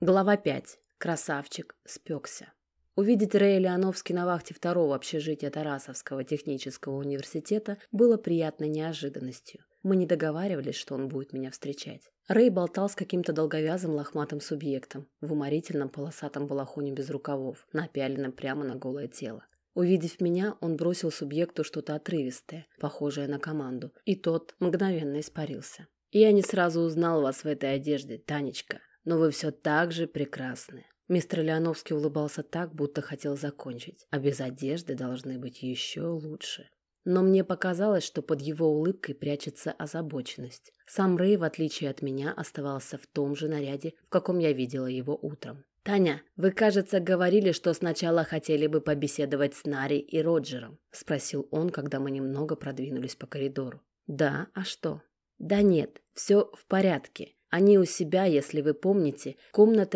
Глава 5. Красавчик спекся. Увидеть Рэя Леоновски на вахте второго общежития Тарасовского технического университета было приятной неожиданностью. Мы не договаривались, что он будет меня встречать. Рэй болтал с каким-то долговязым лохматым субъектом в уморительном полосатом балахоне без рукавов, напяленном прямо на голое тело. Увидев меня, он бросил субъекту что-то отрывистое, похожее на команду, и тот мгновенно испарился. «Я не сразу узнал вас в этой одежде, Танечка. Но вы все так же прекрасны». Мистер Леоновский улыбался так, будто хотел закончить, а без одежды должны быть еще лучше. Но мне показалось, что под его улыбкой прячется озабоченность. Сам Рэй, в отличие от меня, оставался в том же наряде, в каком я видела его утром. «Таня, вы, кажется, говорили, что сначала хотели бы побеседовать с Нари и Роджером», — спросил он, когда мы немного продвинулись по коридору. «Да, а что?» «Да нет, все в порядке. Они у себя, если вы помните, комната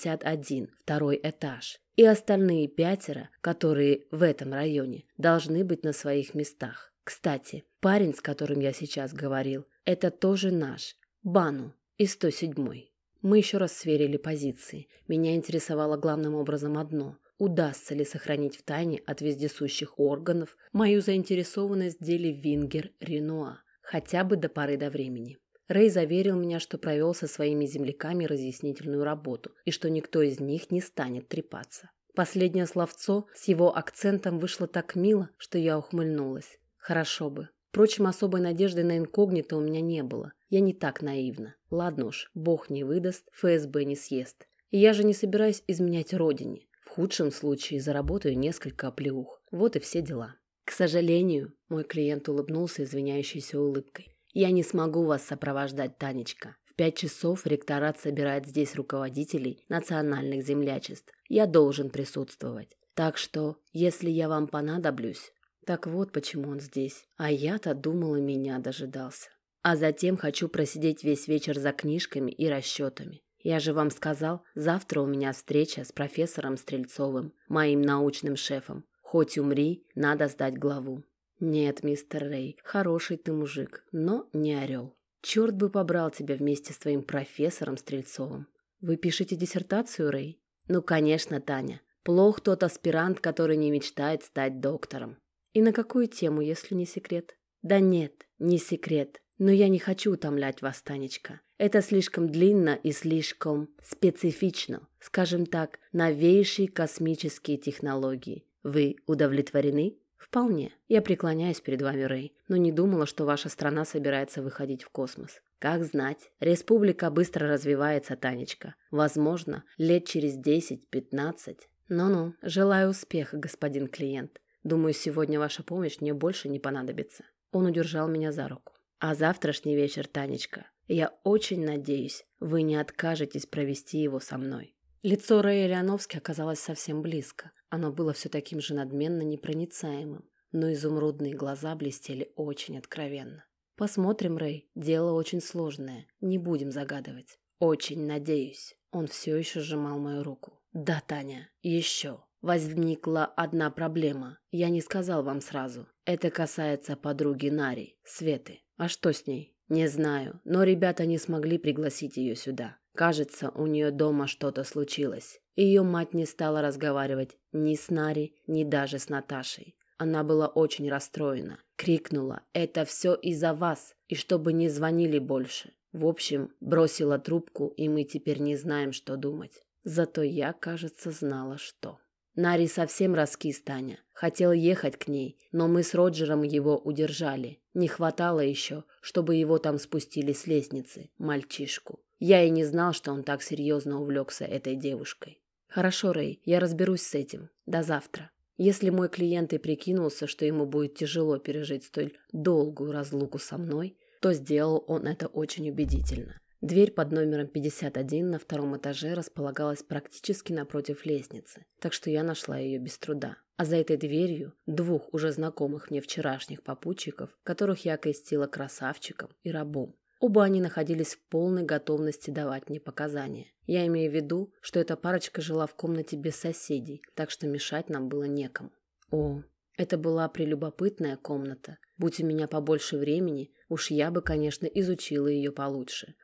51, второй этаж. И остальные 5, которые в этом районе, должны быть на своих местах. Кстати, парень, с которым я сейчас говорил, это тоже наш, Бану, из 107-й. Мы еще раз сверили позиции. Меня интересовало главным образом одно. Удастся ли сохранить в тайне от вездесущих органов мою заинтересованность в деле Вингер-Ренуа, хотя бы до поры до времени. Рэй заверил меня, что провел со своими земляками разъяснительную работу и что никто из них не станет трепаться. Последнее словцо с его акцентом вышло так мило, что я ухмыльнулась. Хорошо бы. Впрочем, особой надежды на инкогнито у меня не было. Я не так наивна. Ладно уж, бог не выдаст, ФСБ не съест. И я же не собираюсь изменять родине. В худшем случае заработаю несколько оплеух. Вот и все дела. К сожалению, мой клиент улыбнулся извиняющейся улыбкой. «Я не смогу вас сопровождать, Танечка. В 5 часов ректорат собирает здесь руководителей национальных землячеств. Я должен присутствовать. Так что, если я вам понадоблюсь...» Так вот почему он здесь. А я-то думала, меня дожидался. А затем хочу просидеть весь вечер за книжками и расчетами. Я же вам сказал, завтра у меня встреча с профессором Стрельцовым, моим научным шефом. Хоть умри, надо сдать главу. «Нет, мистер Рэй, хороший ты мужик, но не орел. Черт бы побрал тебя вместе с твоим профессором Стрельцовым. Вы пишете диссертацию, Рэй?» «Ну, конечно, Таня. Плох тот аспирант, который не мечтает стать доктором». «И на какую тему, если не секрет?» «Да нет, не секрет. Но я не хочу утомлять вас, Танечка. Это слишком длинно и слишком специфично. Скажем так, новейшие космические технологии. Вы удовлетворены?» «Вполне. Я преклоняюсь перед вами, Рэй, но не думала, что ваша страна собирается выходить в космос». «Как знать. Республика быстро развивается, Танечка. Возможно, лет через 10-15. Ну-ну, желаю успеха, господин клиент. Думаю, сегодня ваша помощь мне больше не понадобится». Он удержал меня за руку. «А завтрашний вечер, Танечка, я очень надеюсь, вы не откажетесь провести его со мной». Лицо Рэя Леоновски оказалось совсем близко. Оно было все таким же надменно непроницаемым, но изумрудные глаза блестели очень откровенно. «Посмотрим, Рэй, дело очень сложное, не будем загадывать». «Очень надеюсь». Он все еще сжимал мою руку. «Да, Таня, еще. Возникла одна проблема. Я не сказал вам сразу. Это касается подруги Нари, Светы. А что с ней? Не знаю, но ребята не смогли пригласить ее сюда. Кажется, у нее дома что-то случилось. Ее мать не стала разговаривать ни с Нари, ни даже с Наташей. Она была очень расстроена. Крикнула: «Это все из-за вас, и чтобы не звонили больше». В общем, бросила трубку, и мы теперь не знаем, что думать. Зато я, кажется, знала, что. Нари совсем раскис, Таня. Хотел ехать к ней, но мы с Роджером его удержали. Не хватало еще, чтобы его там спустили с лестницы, мальчишку. Я и не знал, что он так серьезно увлекся этой девушкой. «Хорошо, Рэй, я разберусь с этим. До завтра». Если мой клиент и прикинулся, что ему будет тяжело пережить столь долгую разлуку со мной, то сделал он это очень убедительно. Дверь под номером 51 на 2-м этаже располагалась практически напротив лестницы, так что я нашла ее без труда. А за этой дверью 2 уже знакомых мне вчерашних попутчиков, которых я окрестила красавчиком и рабом. Оба они находились в полной готовности давать мне показания. Я имею в виду, что эта парочка жила в комнате без соседей, так что мешать нам было некому. О, это была прелюбопытная комната. Будь у меня побольше времени, уж я бы, конечно, изучила ее получше.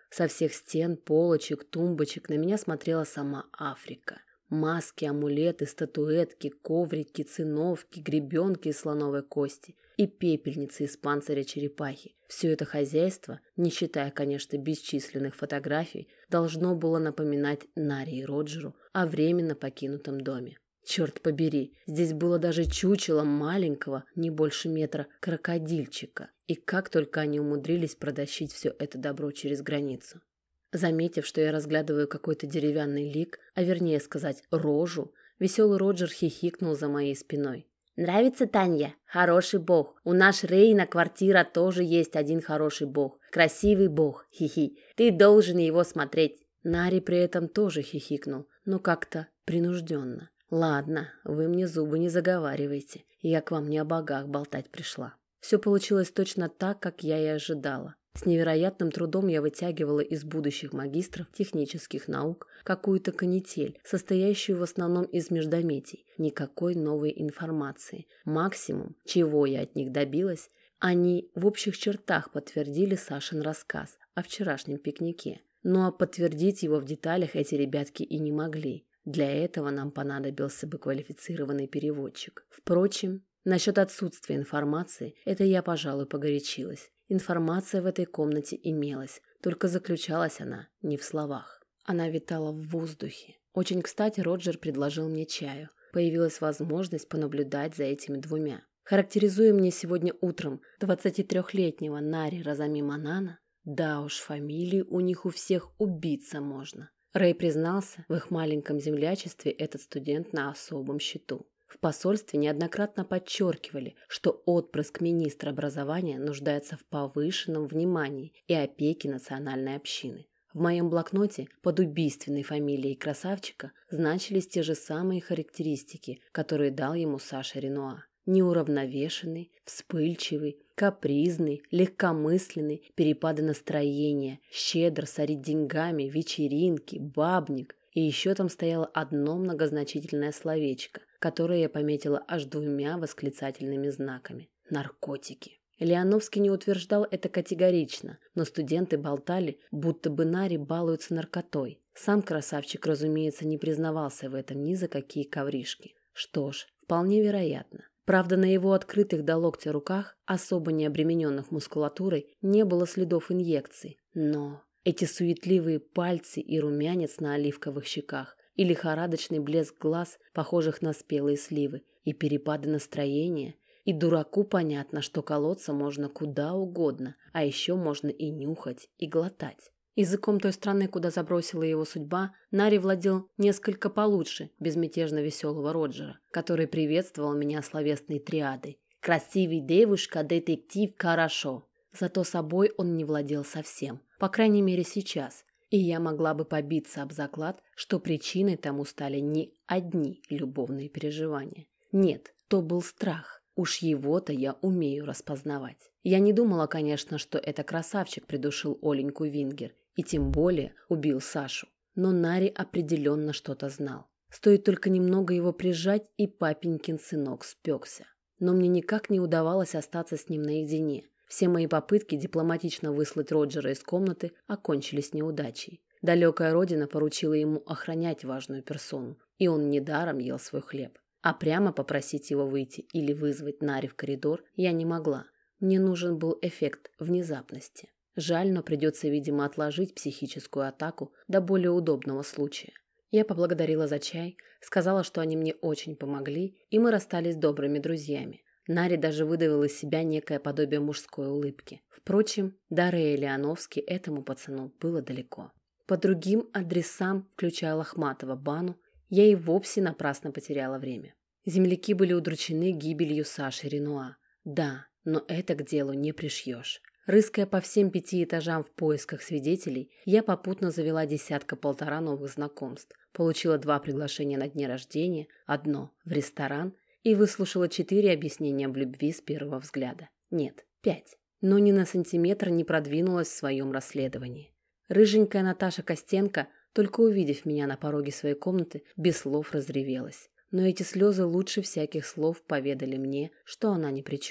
Со всех стен, полочек, тумбочек на меня смотрела сама Африка. Маски, амулеты, статуэтки, коврики, циновки, гребенки из слоновой кости и пепельницы из панциря черепахи. Все это хозяйство, не считая, конечно, бесчисленных фотографий, должно было напоминать Наре и Роджеру о временно покинутом доме. Черт побери, здесь было даже чучело маленького, не больше метра, крокодильчика. И как только они умудрились протащить все это добро через границу. Заметив, что я разглядываю какой-то деревянный лик, а вернее сказать рожу, веселый Роджер хихикнул за моей спиной. «Нравится, Таня? Хороший бог. У наш Рейна квартира тоже есть один хороший бог. Красивый бог. Хихи. Ты должен его смотреть». Нари при этом тоже хихикнул, но как-то принужденно. «Ладно, вы мне зубы не заговаривайте. Я к вам не о богах болтать пришла». Все получилось точно так, как я и ожидала. С невероятным трудом я вытягивала из будущих магистров технических наук какую-то канитель, состоящую в основном из междометий. Никакой новой информации. Максимум, чего я от них добилась, они в общих чертах подтвердили Сашин рассказ о вчерашнем пикнике. Но подтвердить его в деталях эти ребятки и не могли. Для этого нам понадобился бы квалифицированный переводчик. Впрочем, насчет отсутствия информации, это я, пожалуй, погорячилась. Информация в этой комнате имелась, только заключалась она не в словах. Она витала в воздухе. Очень кстати Роджер предложил мне чаю. Появилась возможность понаблюдать за этими двумя. Характеризуя мне сегодня утром 23-летнего Нари Разами Манана, да уж, фамилии у них у всех убиться можно. Рэй признался, в их маленьком землячестве этот студент на особом счету. В посольстве неоднократно подчеркивали, что отпрыск министра образования нуждается в повышенном внимании и опеке национальной общины. В моем блокноте под убийственной фамилией красавчика значились те же самые характеристики, которые дал ему Саша Ренуа. Неуравновешенный, вспыльчивый, капризный, легкомысленный, перепады настроения, щедр сорить деньгами, вечеринки, бабник. И еще там стояло одно многозначительное словечко, которое я пометила аж 2 восклицательными знаками. Наркотики. Леоновский не утверждал это категорично, но студенты болтали, будто бы Нари балуются наркотой. Сам красавчик, разумеется, не признавался в этом ни за какие ковришки. Что ж, вполне вероятно. Правда, на его открытых до локтя руках, особо не обремененных мускулатурой, не было следов инъекций. Но эти суетливые пальцы и румянец на оливковых щеках, и лихорадочный блеск глаз, похожих на спелые сливы, и перепады настроения, и дураку понятно, что колоться можно куда угодно, а еще можно и нюхать, и глотать. Языком той страны, куда забросила его судьба, Нари владел несколько получше безмятежно веселого Роджера, который приветствовал меня словесной триадой. «Красивый девушка, детектив, хорошо». Зато собой он не владел совсем, по крайней мере сейчас, и я могла бы побиться об заклад, что причиной тому стали не одни любовные переживания. Нет, то был страх. Уж его-то я умею распознавать. Я не думала, конечно, что это красавчик придушил Оленьку Вингер, и тем более убил Сашу. Но Нари определенно что-то знал. Стоит только немного его прижать, и папенькин сынок спекся. Но мне никак не удавалось остаться с ним наедине. Все мои попытки дипломатично выслать Роджера из комнаты окончились неудачей. Далекая родина поручила ему охранять важную персону, и он недаром ел свой хлеб. А прямо попросить его выйти или вызвать Нари в коридор я не могла. Мне нужен был эффект внезапности. Жаль, но придется, видимо, отложить психическую атаку до более удобного случая. Я поблагодарила за чай, сказала, что они мне очень помогли, и мы расстались добрыми друзьями. Нари даже выдавил из себя некое подобие мужской улыбки. Впрочем, до Рэя Леоновски этому пацану было далеко. По другим адресам, включая Лохматова, Бану, я и вовсе напрасно потеряла время. Земляки были удручены гибелью Саши Ренуа. Да, но это к делу не пришьешь. Рыская по всем 5 этажам в поисках свидетелей, я попутно завела 10-1.5 новых знакомств, получила 2 приглашения на дни рождения, одно в ресторан и выслушала 4 объяснения в любви с первого взгляда. Нет, 5. Но ни на сантиметр не продвинулась в своем расследовании. Рыженькая Наташа Костенко, только увидев меня на пороге своей комнаты, без слов разревелась. Но эти слезы лучше всяких слов поведали мне, что она ни при чем.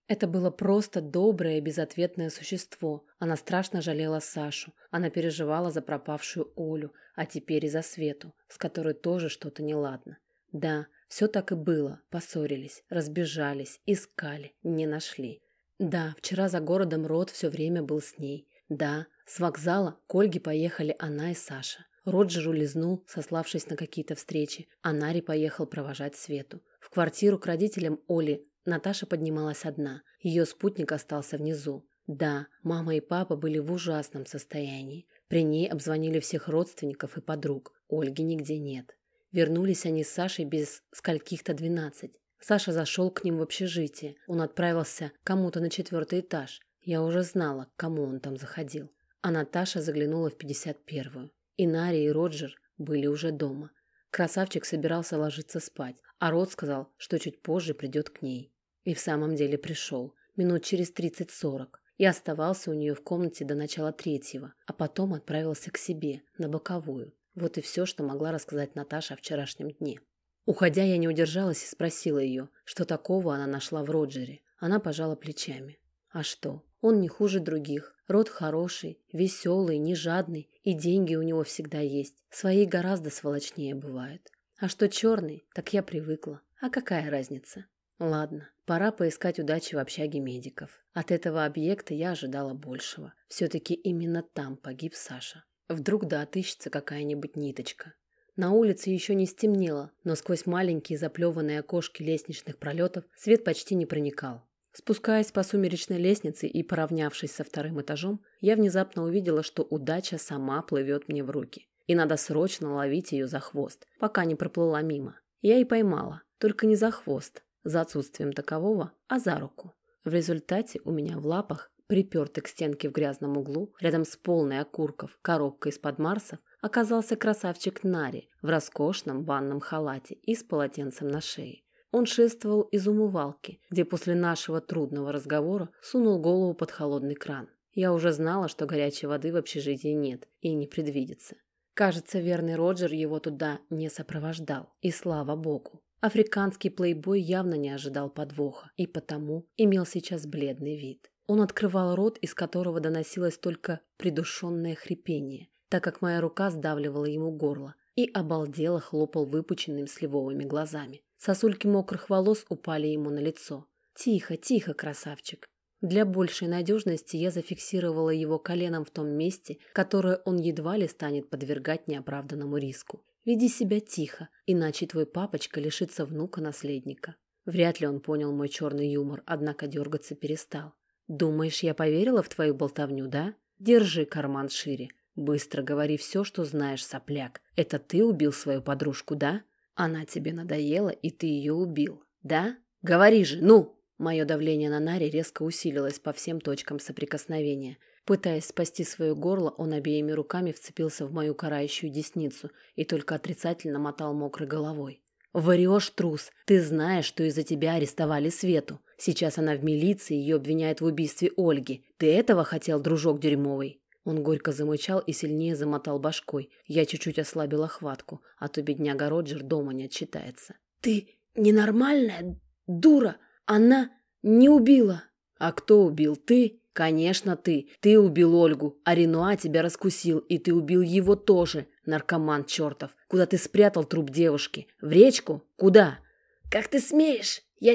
Это было просто доброе и безответное существо. Она страшно жалела Сашу. Она переживала за пропавшую Олю, а теперь и за Свету, с которой тоже что-то неладно. Да, все так и было. Поссорились, разбежались, искали, не нашли. Да, вчера за городом Род все время был с ней. Да, с вокзала к Ольге поехали она и Саша. Роджер улизнул, сославшись на какие-то встречи, а Нари поехал провожать Свету. В квартиру к родителям Оли Наташа поднималась одна. Ее спутник остался внизу. Да, мама и папа были в ужасном состоянии. При ней обзвонили всех родственников и подруг. Ольги нигде нет. Вернулись они с Сашей без скольких-то 12. Саша зашел к ним в общежитие. Он отправился кому-то на 4-й этаж. Я уже знала, к кому он там заходил. А Наташа заглянула в 51-ю. И Нари, и Роджер были уже дома. Красавчик собирался ложиться спать, а Род сказал, что чуть позже придет к ней. И в самом деле пришел, минут через 30-40, и оставался у нее в комнате до начала 3-го, а потом отправился к себе, на боковую. Вот и все, что могла рассказать Наташа о вчерашнем дне. Уходя, я не удержалась и спросила ее, что такого она нашла в Роджере. Она пожала плечами. А что? Он не хуже других. Род хороший, веселый, не жадный, и деньги у него всегда есть. Свои гораздо сволочнее бывают. А что черный, так я привыкла. А какая разница? Ладно, пора поискать удачи в общаге медиков. От этого объекта я ожидала большего. Все-таки именно там погиб Саша. Вдруг да отыщется какая-нибудь ниточка. На улице еще не стемнело, но сквозь маленькие заплеванные окошки лестничных пролетов свет почти не проникал. Спускаясь по сумеречной лестнице и поравнявшись со 2-м этажом, я внезапно увидела, что удача сама плывет мне в руки. И надо срочно ловить ее за хвост, пока не проплыла мимо. Я и поймала, только не за хвост, за отсутствием такового, а за руку. В результате у меня в лапах, припертый к стенке в грязном углу, рядом с полной окурков коробкой из-под Марсов, оказался красавчик Нари в роскошном банном халате и с полотенцем на шее. Он шествовал из умывалки, где после нашего трудного разговора сунул голову под холодный кран. Я уже знала, что горячей воды в общежитии нет и не предвидится. Кажется, верный Роджер его туда не сопровождал, и слава богу. Африканский плейбой явно не ожидал подвоха, и потому имел сейчас бледный вид. Он открывал рот, из которого доносилось только придушенное хрипение, так как моя рука сдавливала ему горло, и обалдело хлопал выпученными сливовыми глазами. Сосульки мокрых волос упали ему на лицо. «Тихо, тихо, красавчик!» Для большей надежности я зафиксировала его коленом в том месте, которое он едва ли станет подвергать неоправданному риску. «Веди себя тихо, иначе твой папочка лишится внука-наследника». Вряд ли он понял мой черный юмор, однако дергаться перестал. «Думаешь, я поверила в твою болтовню, да? Держи карман шире. Быстро говори все, что знаешь, сопляк. Это ты убил свою подружку, да? Она тебе надоела, и ты ее убил, да? Говори же, ну!» Мое давление на Нари резко усилилось по всем точкам соприкосновения. Пытаясь спасти свое горло, он обеими руками вцепился в мою карающую десницу и только отрицательно мотал мокрой головой. «Врешь, трус! Ты знаешь, что из-за тебя арестовали Свету. Сейчас она в милиции, ее обвиняют в убийстве Ольги. Ты этого хотел, дружок дерьмовый?» Он горько замычал и сильнее замотал башкой. Я чуть-чуть ослабила хватку, а то бедняга Роджер дома не отчитается. «Ты ненормальная дура! Она не убила!» «А кто убил? Ты? Конечно, ты. Ты убил Ольгу, а Ренуа тебя раскусил, и ты убил его тоже, наркоман чертов. Куда ты спрятал труп девушки? В речку? Куда?» «Как ты смеешь? Я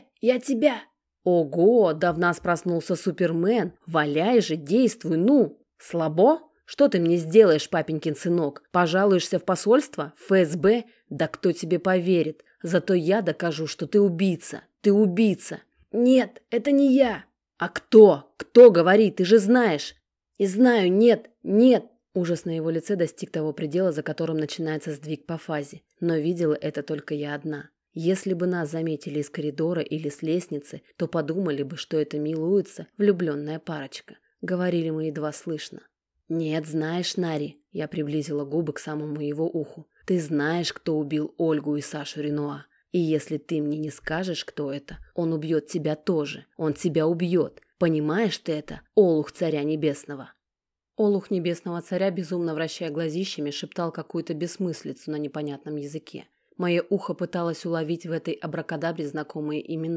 тебя!» «Ого, да в нас проснулся Супермен. Валяй же, действуй, ну!» «Слабо? Что ты мне сделаешь, папенькин сынок? Пожалуешься в посольство? В ФСБ? Да кто тебе поверит? Зато я докажу, что ты убийца. Ты убийца!» «Нет, это не я!» «А кто? Кто, говори, ты же знаешь!» «И знаю, нет!» Ужас на его лице достиг того предела, за которым начинается сдвиг по фазе. Но видела это только я одна. Если бы нас заметили из коридора или с лестницы, то подумали бы, что это милуется влюбленная парочка. Говорили мы едва слышно. «Нет, знаешь, Нари», я приблизила губы к самому его уху, «ты знаешь, кто убил Ольгу и Сашу Ренуа. И если ты мне не скажешь, кто это, он убьет тебя тоже. Он тебя убьет. Понимаешь ты это, олух царя небесного?» Олух небесного царя, безумно вращая глазищами, шептал какую-то бессмыслицу на непонятном языке. Мое ухо пыталось уловить в этой абракадабре знакомые имена,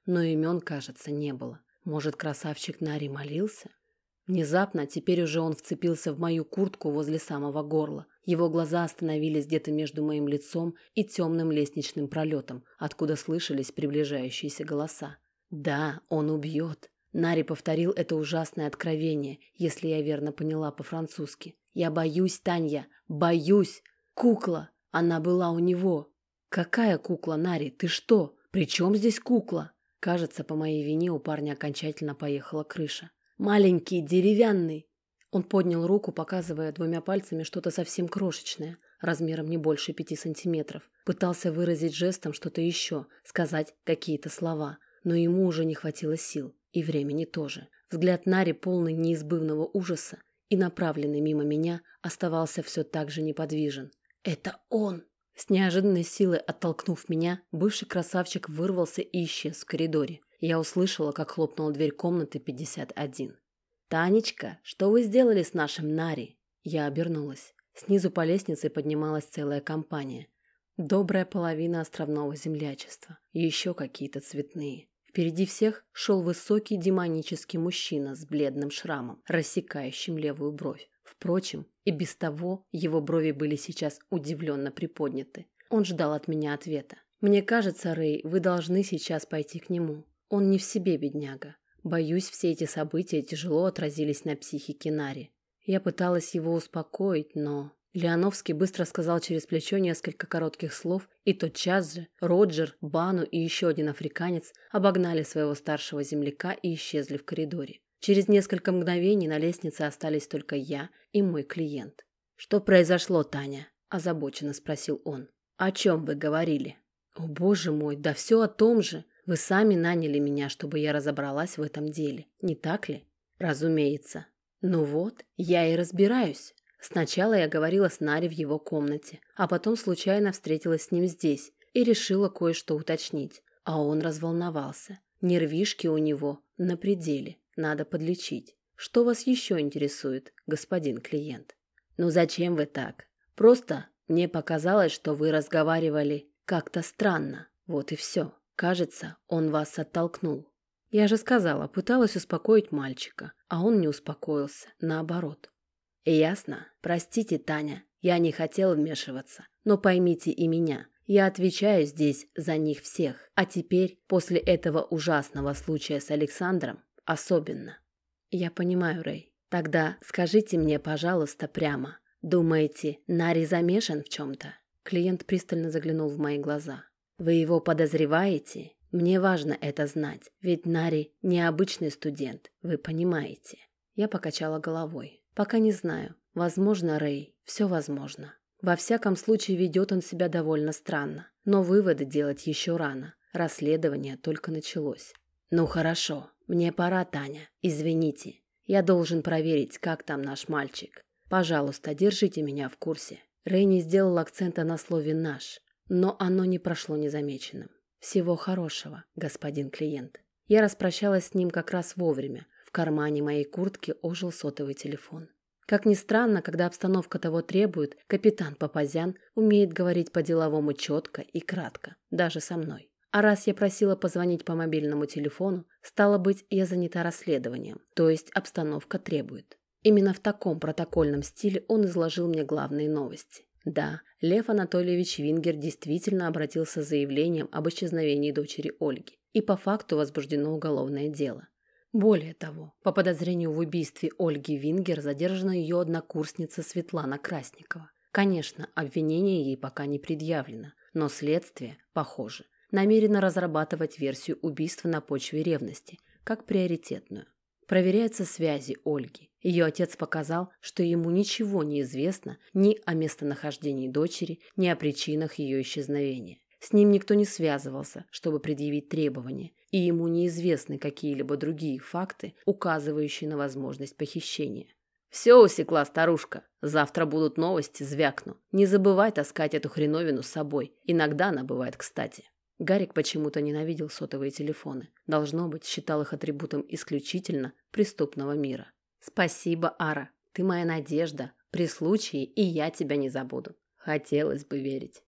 но имен, кажется, не было. Может, красавчик Нари молился? Внезапно, теперь уже он вцепился в мою куртку возле самого горла. Его глаза остановились где-то между моим лицом и темным лестничным пролетом, откуда слышались приближающиеся голоса. Да, он убьет. Нари повторил это ужасное откровение, если я верно поняла по-французски. Я боюсь, Таня, боюсь. Кукла. Она была у него. Какая кукла, Нари? Ты что? При чем здесь кукла? Кажется, по моей вине у парня окончательно поехала крыша. Маленький, деревянный. Он поднял руку, показывая двумя пальцами что-то совсем крошечное, размером не больше 5 сантиметров. Пытался выразить жестом что-то еще, сказать какие-то слова, но ему уже не хватило сил. И времени тоже. Взгляд Нари, полный неизбывного ужаса и направленный мимо меня, оставался все так же неподвижен. «Это он!» С неожиданной силой оттолкнув меня, бывший красавчик вырвался и исчез в коридоре. Я услышала, как хлопнула дверь комнаты 51. «Танечка, что вы сделали с нашим Нари?» Я обернулась. Снизу по лестнице поднималась целая компания. Добрая половина островного землячества. И еще какие-то цветные. Впереди всех шел высокий демонический мужчина с бледным шрамом, рассекающим левую бровь. Впрочем, и без того его брови были сейчас удивленно приподняты. Он ждал от меня ответа. «Мне кажется, Рэй, вы должны сейчас пойти к нему. Он не в себе, бедняга. Боюсь, все эти события тяжело отразились на психике Нари». Я пыталась его успокоить, но... Леоновский быстро сказал через плечо несколько коротких слов, и тотчас же Роджер, Бану и еще один африканец обогнали своего старшего земляка и исчезли в коридоре. Через несколько мгновений на лестнице остались только я и мой клиент. «Что произошло, Таня?» – озабоченно спросил он. «О чем вы говорили?» «О, боже мой, да все о том же. Вы сами наняли меня, чтобы я разобралась в этом деле, не так ли?» «Разумеется». «Ну вот, я и разбираюсь». Сначала я говорила с Нари в его комнате, а потом случайно встретилась с ним здесь и решила кое-что уточнить. А он разволновался. Нервишки у него на пределе, надо подлечить. Что вас еще интересует, господин клиент? Ну зачем вы так? Просто мне показалось, что вы разговаривали как-то странно. Вот и все. Кажется, он вас оттолкнул. Я же сказала, пыталась успокоить мальчика, а он не успокоился, наоборот. «Ясно. Простите, Таня, я не хотел вмешиваться. Но поймите и меня. Я отвечаю здесь за них всех. А теперь, после этого ужасного случая с Александром, особенно». «Я понимаю, Рэй. Тогда скажите мне, пожалуйста, прямо. Думаете, Нари замешан в чем-то?» Клиент пристально заглянул в мои глаза. «Вы его подозреваете? Мне важно это знать, ведь Нари необычный студент, вы понимаете». Я покачала головой. «Пока не знаю. Возможно, Рэй, все возможно. Во всяком случае, ведет он себя довольно странно. Но выводы делать еще рано. Расследование только началось». «Ну хорошо. Мне пора, Таня. Извините. Я должен проверить, как там наш мальчик. Пожалуйста, держите меня в курсе». Рэй не сделал акцента на слове «наш», но оно не прошло незамеченным. «Всего хорошего, господин клиент». Я распрощалась с ним как раз вовремя. В кармане моей куртки ожил сотовый телефон. Как ни странно, когда обстановка того требует, капитан Папазян умеет говорить по-деловому четко и кратко, даже со мной. А раз я просила позвонить по мобильному телефону, стало быть, я занята расследованием, то есть обстановка требует. Именно в таком протокольном стиле он изложил мне главные новости. Да, Лев Анатольевич Вингер действительно обратился с заявлением об исчезновении дочери Ольги, и по факту возбуждено уголовное дело. Более того, по подозрению в убийстве Ольги Вингер задержана ее однокурсница Светлана Красникова. Конечно, обвинение ей пока не предъявлено, но следствие, похоже, намерено разрабатывать версию убийства на почве ревности, как приоритетную. Проверяются связи Ольги. Ее отец показал, что ему ничего не известно ни о местонахождении дочери, ни о причинах ее исчезновения. С ним никто не связывался, чтобы предъявить требования, и ему неизвестны какие-либо другие факты, указывающие на возможность похищения. «Все усекла старушка. Завтра будут новости, звякну. Не забывай таскать эту хреновину с собой. Иногда она бывает кстати». Гарик почему-то ненавидел сотовые телефоны. Должно быть, считал их атрибутом исключительно преступного мира. «Спасибо, Ара. Ты моя надежда. При случае и я тебя не забуду». Хотелось бы верить.